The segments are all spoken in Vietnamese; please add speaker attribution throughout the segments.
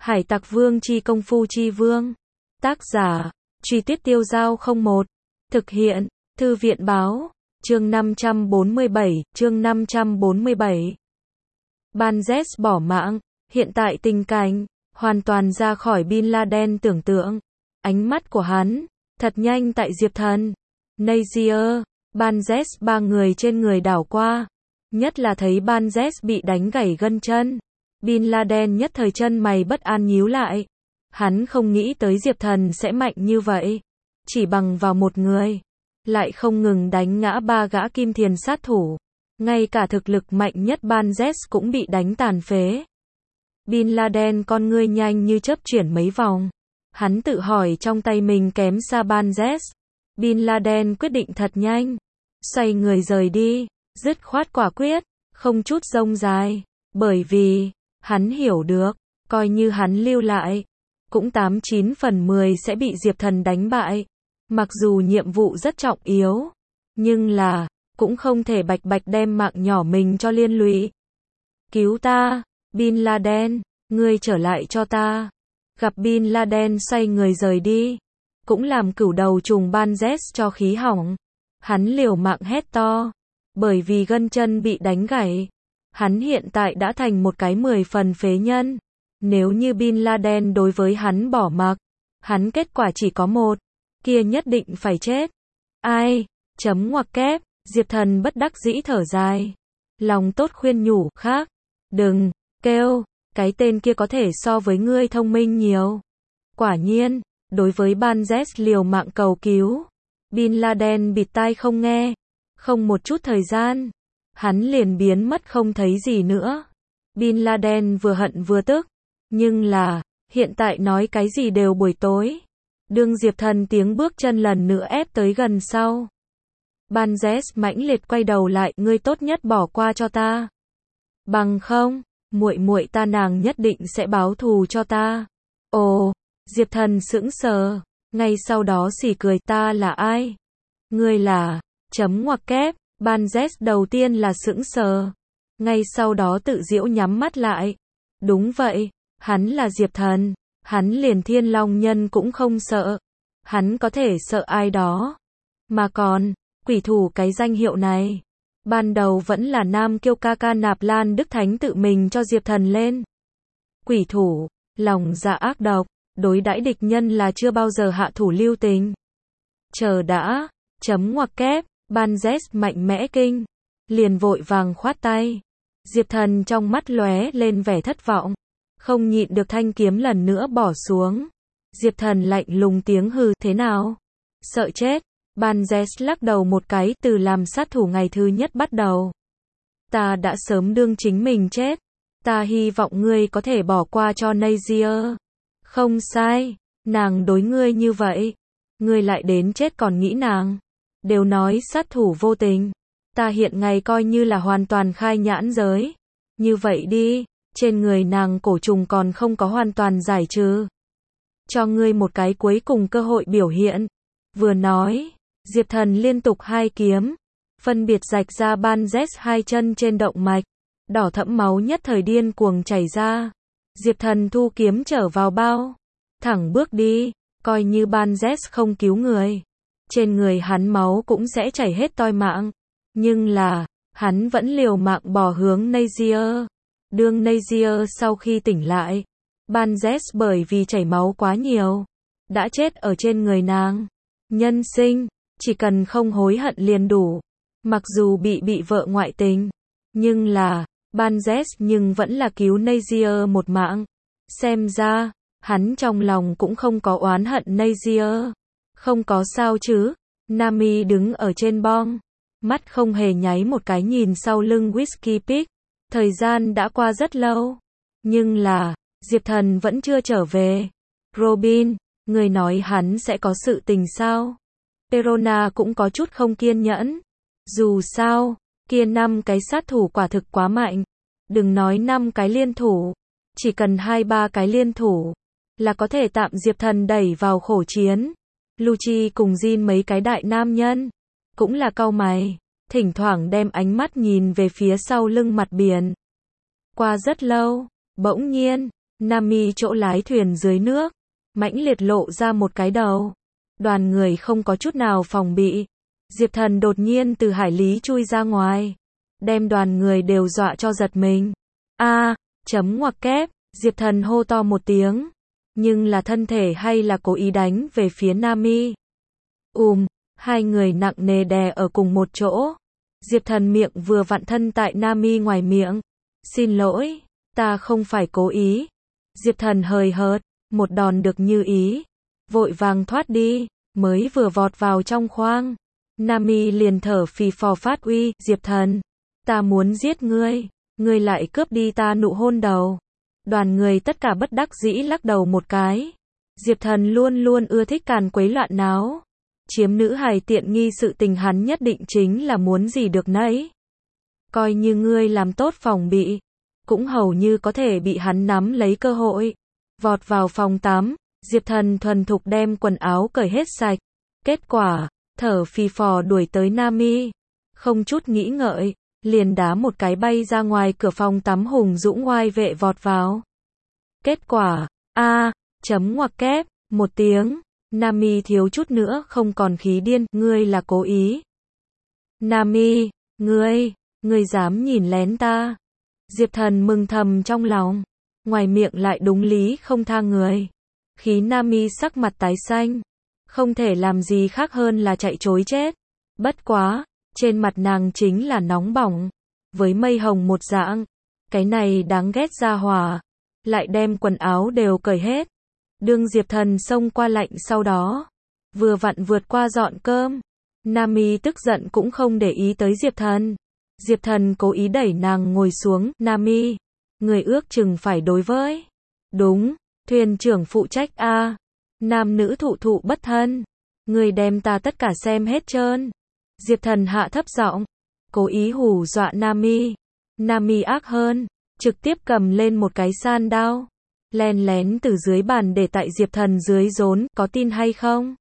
Speaker 1: Hải Tặc Vương chi công phu chi vương. Tác giả, Truy Tuyết Tiêu Dao 01. Thực hiện, Thư viện báo, chương 547. Banzes bỏ mạng, hiện tại tình cảnh, hoàn toàn ra khỏi Bin Laden tưởng tượng. Ánh mắt của hắn, thật nhanh tại Diệp Thần, Nazier, Banzes ba người trên người đảo qua. Nhất là thấy Banzes bị đánh gãy gân chân. Bin Laden nhất thời chân mày bất an nhíu lại. Hắn không nghĩ tới Diệp Thần sẽ mạnh như vậy. Chỉ bằng vào một người, lại không ngừng đánh ngã ba gã kim thiền sát thủ. Ngay cả thực lực mạnh nhất Banzes cũng bị đánh tàn phế. Bin Laden con ngươi nhanh như chớp chuyển mấy vòng. Hắn tự hỏi trong tay mình kém xa Banzes. Bin Laden quyết định thật nhanh. Xoay người rời đi, dứt khoát quả quyết, không chút rông dài. Bởi vì, hắn hiểu được, coi như hắn lưu lại, cũng 89 phần 10 sẽ bị Diệp Thần đánh bại. Mặc dù nhiệm vụ rất trọng yếu, nhưng là, cũng không thể bạch bạch đem mạng nhỏ mình cho liên lụy. Cứu ta, Bin Laden, ngươi trở lại cho ta. Gặp Bin Laden xoay người rời đi, cũng làm cửu đầu trùng Banzes cho khí hỏng. Hắn liều mạng hét to, bởi vì gân chân bị đánh gãy. Hắn hiện tại đã thành một cái 10 phần phế nhân. Nếu như Bin Laden đối với hắn bỏ mặc, hắn kết quả chỉ có một, kia nhất định phải chết. Ai? Chấm ngoặc kép, Diệp Thần bất đắc dĩ thở dài. Lòng tốt khuyên nhủ, khác, đừng, kêu, cái tên kia có thể so với ngươi thông minh nhiều. Quả nhiên, đối với Banzes liều mạng cầu cứu, Bin Laden bịt tai không nghe. Không một chút thời gian, hắn liền biến mất không thấy gì nữa. Bin Laden vừa hận vừa tức, nhưng là, hiện tại nói cái gì đều buổi tối. Đương Diệp Thần tiếng bước chân lần nữa ép tới gần sau. Banzes mãnh liệt quay đầu lại, ngươi tốt nhất bỏ qua cho ta. Bằng không, muội muội ta nàng nhất định sẽ báo thù cho ta. Ồ, Diệp Thần sững sờ, ngay sau đó xỉ cười, ta là ai? Ngươi là, chấm ngoặc kép, Banzes đầu tiên là sững sờ, ngay sau đó tự giễu nhắm mắt lại. Đúng vậy, hắn là Diệp Thần, hắn liền Thiên Long Nhân cũng không sợ. Hắn có thể sợ ai đó. Mà còn, quỷ thủ cái danh hiệu này, ban đầu vẫn là Nam Kiêu ca ca Nạp Lan Đức Thánh tự mình cho Diệp Thần lên. Quỷ thủ, lòng dạ ác độc, đối đãi địch nhân là chưa bao giờ hạ thủ lưu tình. Chờ đã, chấm ngoặc kép, Banzes mạnh mẽ kinh, liền vội vàng khoát tay. Diệp Thần trong mắt lóe lên vẻ thất vọng, không nhịn được thanh kiếm lần nữa bỏ xuống. Diệp Thần lạnh lùng tiếng hừ, thế nào? Sợ chết? Banzes lắc đầu một cái, từ làm sát thủ ngày thứ nhất bắt đầu. Ta đã sớm đương chính mình chết. Ta hy vọng ngươi có thể bỏ qua cho Nazier. Không sai, nàng đối ngươi như vậy. Ngươi lại đến chết còn nghĩ nàng. Đều nói sát thủ vô tình. Ta hiện ngày coi như là hoàn toàn khai nhãn giới. Như vậy đi, trên người nàng cổ trùng còn không có hoàn toàn giải trừ. Cho ngươi một cái cuối cùng cơ hội biểu hiện. Vừa nói, Diệp Thần liên tục hai kiếm, phân biệt rạch ra Banzes hai chân trên động mạch. Đỏ thẫm máu nhất thời điên cuồng chảy ra. Diệp Thần thu kiếm trở vào bao, thẳng bước đi, coi như Banzes không cứu người. Trên người hắn máu cũng sẽ chảy hết toi mạng. Nhưng là, hắn vẫn liều mạng bò hướng Nazier. Đương Nazier sau khi tỉnh lại, Banzes bởi vì chảy máu quá nhiều, đã chết ở trên người nàng. Nhân sinh, chỉ cần không hối hận liền đủ. Mặc dù bị vợ ngoại tình, nhưng là, Banzes nhưng vẫn là cứu Nazier một mạng. Xem ra, hắn trong lòng cũng không có oán hận Nazier. Không có sao chứ? Nami đứng ở trên bong, mắt không hề nháy một cái nhìn sau lưng Whiskey Peak. Thời gian đã qua rất lâu, nhưng là, Diệp Thần vẫn chưa trở về. Robin, người nói hắn sẽ có sự tình sao? Perona cũng có chút không kiên nhẫn. Dù sao, kia 5 cái sát thủ quả thực quá mạnh. Đừng nói 5 cái liên thủ, chỉ cần 2-3 cái liên thủ, là có thể tạm Diệp Thần đẩy vào khổ chiến. Lucci cùng Jin mấy cái đại nam nhân, cũng là cau mày, thỉnh thoảng đem ánh mắt nhìn về phía sau lưng mặt biển. Qua rất lâu, bỗng nhiên, Nami chỗ lái thuyền dưới nước, mãnh liệt lộ ra một cái đầu. Đoàn người không có chút nào phòng bị. Diệp Thần đột nhiên từ hải lý chui ra ngoài, đem đoàn người đều dọa cho giật mình. Chấm ngoặc kép, Diệp Thần hô to một tiếng, nhưng là thân thể hay là cố ý đánh về phía Nami. Hai người nặng nề đè ở cùng một chỗ. Diệp Thần miệng vừa vặn thân tại Nami ngoài miệng. Xin lỗi, ta không phải cố ý. Diệp Thần hời hợt, một đòn được như ý, vội vàng thoát đi, mới vừa vọt vào trong khoang. Nami liền thở phì phò phát uy, Diệp Thần, ta muốn giết ngươi, ngươi lại cướp đi ta nụ hôn đầu. Đoàn người tất cả bất đắc dĩ lắc đầu một cái. Diệp Thần luôn luôn ưa thích càn quấy loạn náo. Chiếm nữ hài tiện nghi sự tình hắn nhất định chính là muốn gì được nấy. Coi như ngươi làm tốt phòng bị, cũng hầu như có thể bị hắn nắm lấy cơ hội. Vọt vào phòng tắm, Diệp Thần thuần thục đem quần áo cởi hết sạch. Kết quả, thở phì phò đuổi tới Nami. Không chút nghĩ ngợi, liền đá một cái bay ra ngoài cửa phòng tắm hùng dũng oai vệ vọt vào. Kết quả, chấm ngoặc kép, một tiếng, Nami thiếu chút nữa không còn khí điên, ngươi là cố ý. Nami, ngươi dám nhìn lén ta. Diệp Thần mừng thầm trong lòng, ngoài miệng lại đúng lý không tha người. Khí Nami sắc mặt tái xanh, không thể làm gì khác hơn là chạy trối chết. Bất quá, trên mặt nàng chính là nóng bỏng, với mây hồng một dạng. Cái này đáng ghét ra hỏa, lại đem quần áo đều cởi hết. Đương Diệp Thần xông qua lạnh sau đó, vừa vặn vượt qua dọn cơm. Nami tức giận cũng không để ý tới Diệp Thần. Diệp Thần cố ý đẩy nàng ngồi xuống, Nami, người ước chừng phải đối với. Đúng, thuyền trưởng phụ trách nam nữ thụ thụ bất thân. Người đem ta tất cả xem hết trơn. Diệp Thần hạ thấp giọng, cố ý hù dọa Nami. Nami ác hơn, trực tiếp cầm lên một cái san đao, len lén từ dưới bàn để tại Diệp Thần dưới rốn, có tin hay không?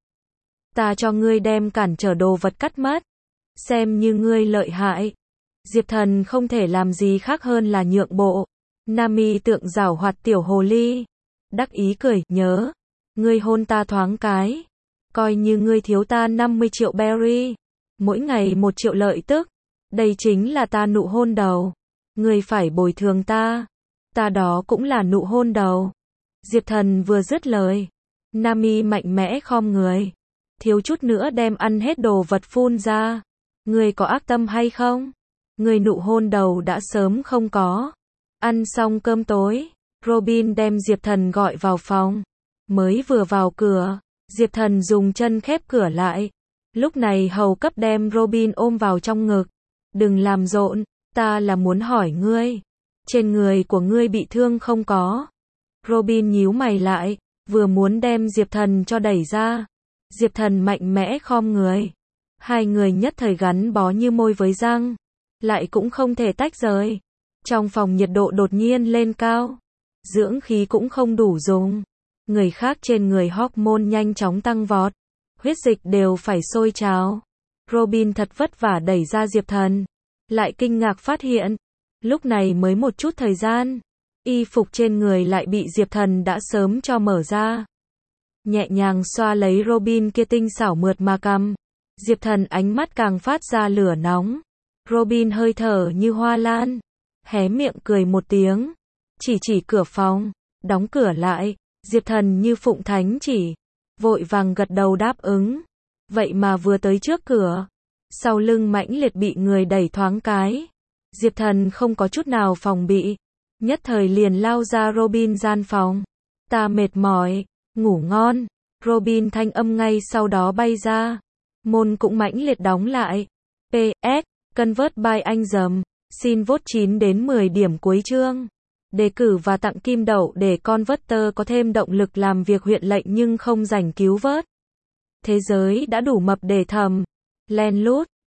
Speaker 1: Ta cho ngươi đem cản trở đồ vật cắt mất, xem như ngươi lợi hại. Diệp Thần không thể làm gì khác hơn là nhượng bộ. Nami tượng giảo hoạt tiểu hồ ly, đắc ý cười, nhớ, ngươi hôn ta thoáng cái, coi như ngươi thiếu ta 50 triệu berry, mỗi ngày 1 triệu lợi tức, đây chính là ta nụ hôn đầu, ngươi phải bồi thường ta, ta đó cũng là nụ hôn đầu. Diệp Thần vừa dứt lời, Nami mạnh mẽ khom người, thiếu chút nữa đem ăn hết đồ vật phun ra. Ngươi có ác tâm hay không? Ngươi nụ hôn đầu đã sớm không có. Ăn xong cơm tối, Robin đem Diệp Thần gọi vào phòng. Mới vừa vào cửa, Diệp Thần dùng chân khép cửa lại. Lúc này hầu cấp đem Robin ôm vào trong ngực. Đừng làm rộn, ta là muốn hỏi ngươi, trên người của ngươi bị thương không có? Robin nhíu mày lại, vừa muốn đem Diệp Thần cho đẩy ra. Diệp Thần mạnh mẽ khom người. Hai người nhất thời gắn bó như môi với răng, lại cũng không thể tách rời. Trong phòng nhiệt độ đột nhiên lên cao, dưỡng khí cũng không đủ dùng. Người khác trên người hormone nhanh chóng tăng vọt, huyết dịch đều phải sôi trào. Robin thật vất vả đẩy ra Diệp Thần, lại kinh ngạc phát hiện, lúc này mới một chút thời gian, y phục trên người lại bị Diệp Thần đã sớm cho mở ra. Nhẹ nhàng xoa lấy Robin kia tinh xảo mượt mà cằm, Diệp Thần ánh mắt càng phát ra lửa nóng. Robin hơi thở như hoa lan, hé miệng cười một tiếng, chỉ cửa phòng, đóng cửa lại. Diệp Thần như phụng thánh chỉ, vội vàng gật đầu đáp ứng. Vậy mà vừa tới trước cửa, sau lưng mãnh liệt bị người đẩy thoáng cái. Diệp Thần không có chút nào phòng bị, nhất thời liền lao ra Robin gian phòng. Ta mệt mỏi, ngủ ngon. Robin thanh âm ngay sau đó bay ra. Môn cũng mãnh liệt đóng lại. PS, Convert by anh dầm, xin vote 9 đến 10 điểm cuối chương. Đề cử và tặng kim đậu để Converter có thêm động lực làm việc huyện lệnh nhưng không rảnh cứu vớt. Thế giới đã đủ mập để thầm, len lút.